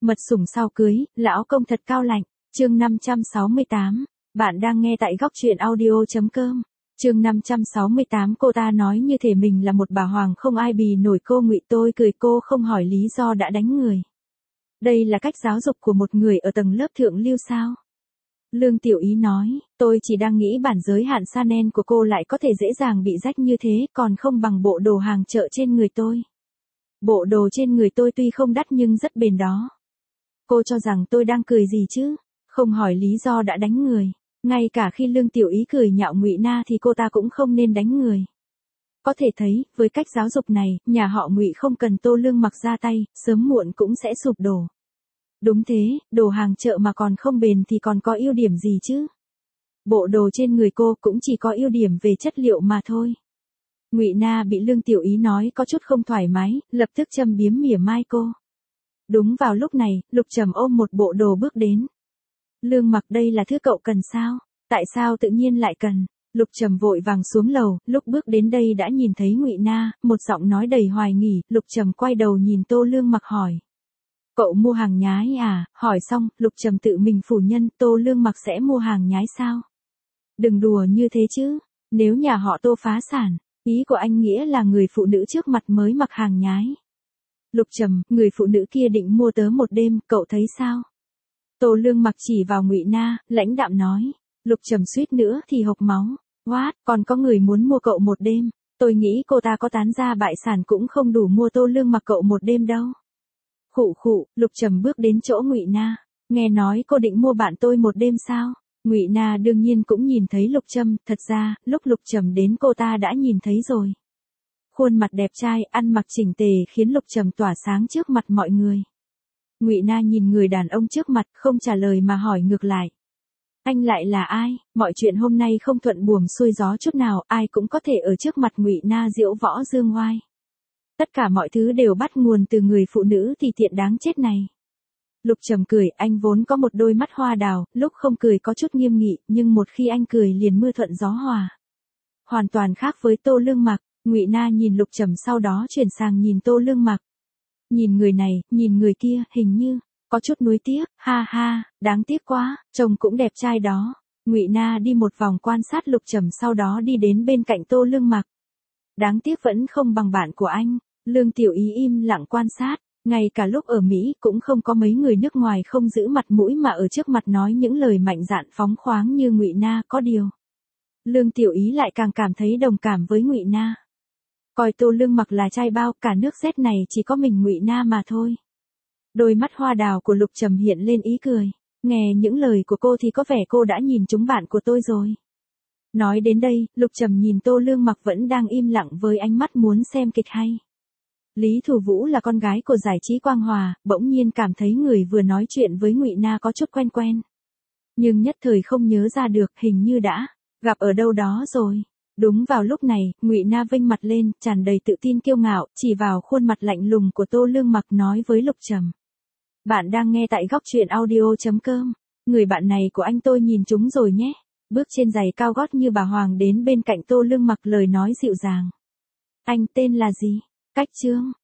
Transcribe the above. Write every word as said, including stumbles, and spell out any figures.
Mật sủng sau cưới, lão công thật cao lạnh. Chương năm trăm sáu mươi tám. Bạn đang nghe tại góc truyện audio chấm com. Chương năm trăm sáu mươi tám. Cô ta nói như thể mình là một bà hoàng không ai bì nổi. Cô Ngụy tôi cười, cô không hỏi lý do đã đánh người. Đây là cách giáo dục của một người ở tầng lớp thượng lưu sao? Lương Tiểu Ý nói, tôi chỉ đang nghĩ bản giới hạn Chanel của cô lại có thể dễ dàng bị rách như thế, còn không bằng bộ đồ hàng chợ trên người tôi. Bộ đồ trên người tôi tuy không đắt nhưng rất bền đó. Cô cho rằng tôi đang cười gì chứ? Không hỏi lý do đã đánh người. Ngay cả khi Lương Tiểu Ý cười nhạo Ngụy Na thì cô ta cũng không nên đánh người. Có thể thấy, với cách giáo dục này, nhà họ Ngụy không cần Tô Lương Mặc ra tay, sớm muộn cũng sẽ sụp đổ. Đúng thế, đồ hàng chợ mà còn không bền thì còn có ưu điểm gì chứ? Bộ đồ trên người cô cũng chỉ có ưu điểm về chất liệu mà thôi. Ngụy Na bị Lương Tiểu Ý nói có chút không thoải mái, lập tức châm biếm mỉa mai cô. Đúng vào lúc này, Lục Trầm ôm một bộ đồ bước đến. Lương Mặc, đây là thứ cậu cần sao? Tại sao tự nhiên lại cần? Lục Trầm vội vàng xuống lầu, lúc bước đến đây đã nhìn thấy Ngụy Na, một giọng nói đầy hoài nghi. Lục Trầm quay đầu nhìn Tô Lương Mặc hỏi. Cậu mua hàng nhái à? Hỏi xong, Lục Trầm tự mình phủ nhận, Tô Lương Mặc sẽ mua hàng nhái sao? Đừng đùa như thế chứ, nếu nhà họ Tô phá sản, ý của anh nghĩa là người phụ nữ trước mặt mới mặc hàng nhái. Lục Trầm, người phụ nữ kia định mua tớ một đêm, cậu thấy sao? Tô Lương Mặc chỉ vào Ngụy Na, lãnh đạm nói. Lục Trầm suýt nữa thì hộc máu. What, còn có người muốn mua cậu một đêm? Tôi nghĩ cô ta có tán gia bại sản cũng không đủ mua Tô Lương Mặc cậu một đêm đâu. Khụ khụ, Lục Trầm bước đến chỗ Ngụy Na. Nghe nói cô định mua bạn tôi một đêm sao? Ngụy Na đương nhiên cũng nhìn thấy Lục Trầm, thật ra, lúc Lục Trầm đến cô ta đã nhìn thấy rồi. Khuôn mặt đẹp trai, ăn mặc chỉnh tề khiến Lục Trầm tỏa sáng trước mặt mọi người. Ngụy Na nhìn người đàn ông trước mặt, không trả lời mà hỏi ngược lại. Anh lại là ai? Mọi chuyện hôm nay không thuận buồm xuôi gió chút nào, ai cũng có thể ở trước mặt Ngụy Na diễu võ dương oai. Tất cả mọi thứ đều bắt nguồn từ người phụ nữ thì tiện đáng chết này. Lục Trầm cười, anh vốn có một đôi mắt hoa đào, lúc không cười có chút nghiêm nghị, nhưng một khi anh cười liền mưa thuận gió hòa. Hoàn toàn khác với Tô Lương Mặc. Ngụy Na nhìn Lục Trầm sau đó chuyển sang nhìn Tô Lương Mặc. Nhìn người này, nhìn người kia, hình như có chút nuối tiếc, ha ha, đáng tiếc quá, trông cũng đẹp trai đó. Ngụy Na đi một vòng quan sát Lục Trầm sau đó đi đến bên cạnh Tô Lương Mặc. Đáng tiếc vẫn không bằng bạn của anh. Lương Tiểu Ý im lặng quan sát, ngay cả lúc ở Mỹ cũng không có mấy người nước ngoài không giữ mặt mũi mà ở trước mặt nói những lời mạnh dạn phóng khoáng như Ngụy Na. Có điều, Lương Tiểu Ý lại càng cảm thấy đồng cảm với Ngụy Na. Coi Tô Lương Mặc là trai bao, cả nước Z này chỉ có mình Ngụy Na mà thôi. Đôi mắt hoa đào của Lục Trầm hiện lên ý cười. Nghe những lời của cô thì có vẻ cô đã nhìn trúng bạn của tôi rồi. Nói đến đây, Lục Trầm nhìn Tô Lương Mặc vẫn đang im lặng với ánh mắt muốn xem kịch hay. Lý Thủ Vũ là con gái của giải trí Quang Hòa, bỗng nhiên cảm thấy người vừa nói chuyện với Ngụy Na có chút quen quen. Nhưng nhất thời không nhớ ra được, hình như đã gặp ở đâu đó rồi. Đúng vào lúc này, Ngụy Na vênh mặt lên, tràn đầy tự tin kiêu ngạo, chỉ vào khuôn mặt lạnh lùng của Tô Lương Mặc nói với Lục Trầm. Bạn đang nghe tại góc truyện audio chấm com. Người bạn này của anh tôi nhìn trúng rồi nhé. Bước trên giày cao gót như bà Hoàng đến bên cạnh Tô Lương Mặc, lời nói dịu dàng. Anh tên là gì? Cách Trương.